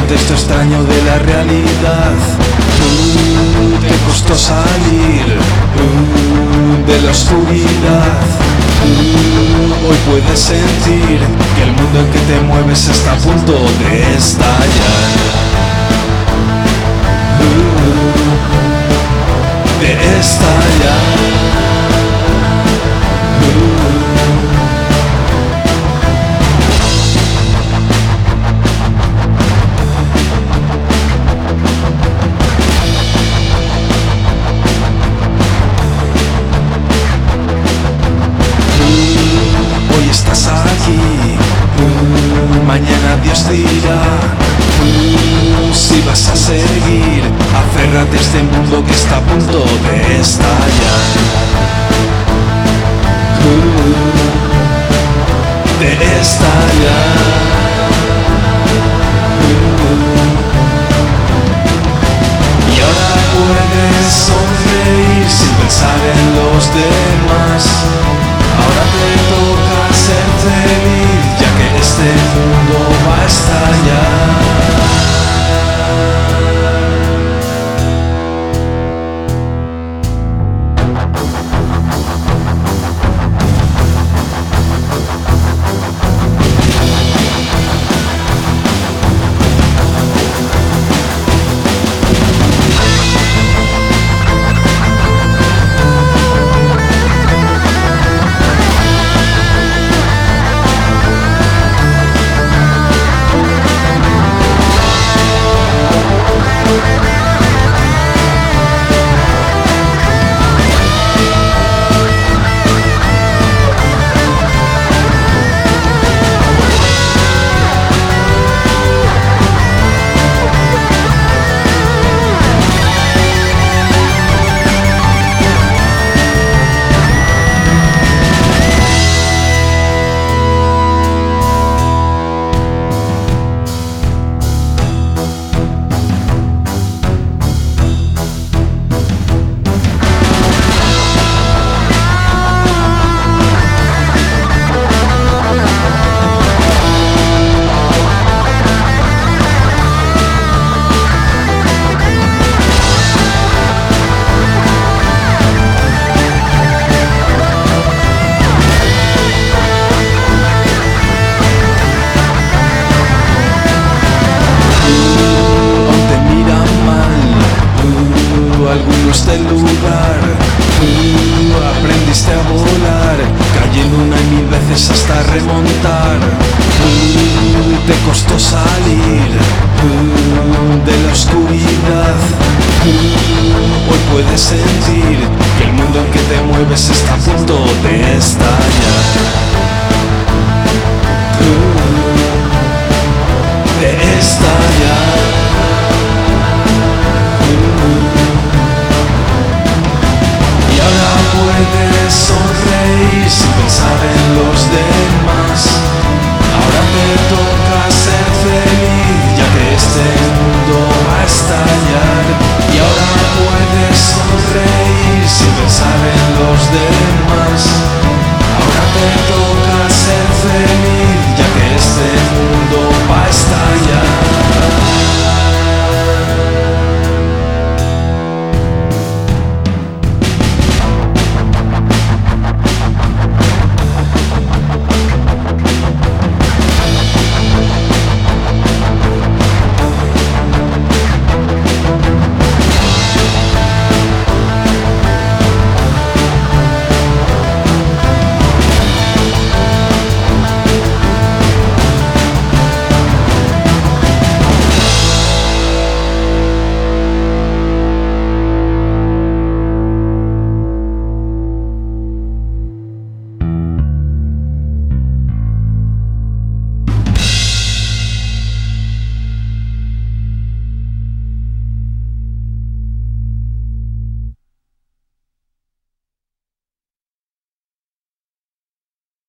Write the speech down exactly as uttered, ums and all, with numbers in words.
contexto extraño de la realidad. Uh, te costó salir uh, de la oscuridad. Uh, hoy puedes sentir que el mundo en que te mueves está a punto de estallar. Uh, de estallar. Mañana Dios dirá uh, si vas a seguir. Aférrate a este mundo que está a punto de estallar. uh, De estallar. uh. Y ahora puedes sonreír sin pensar en los demás. Ahora te toca ser feliz, ya que este mundo va a estallar. Algunos del lugar, uh, aprendiste a volar, cayendo una y mil veces hasta remontar. Uh, te costó salir uh, de la oscuridad. Uh, hoy puedes sentir que el mundo en que te mueves está a punto de estallar. Uh, de estallar.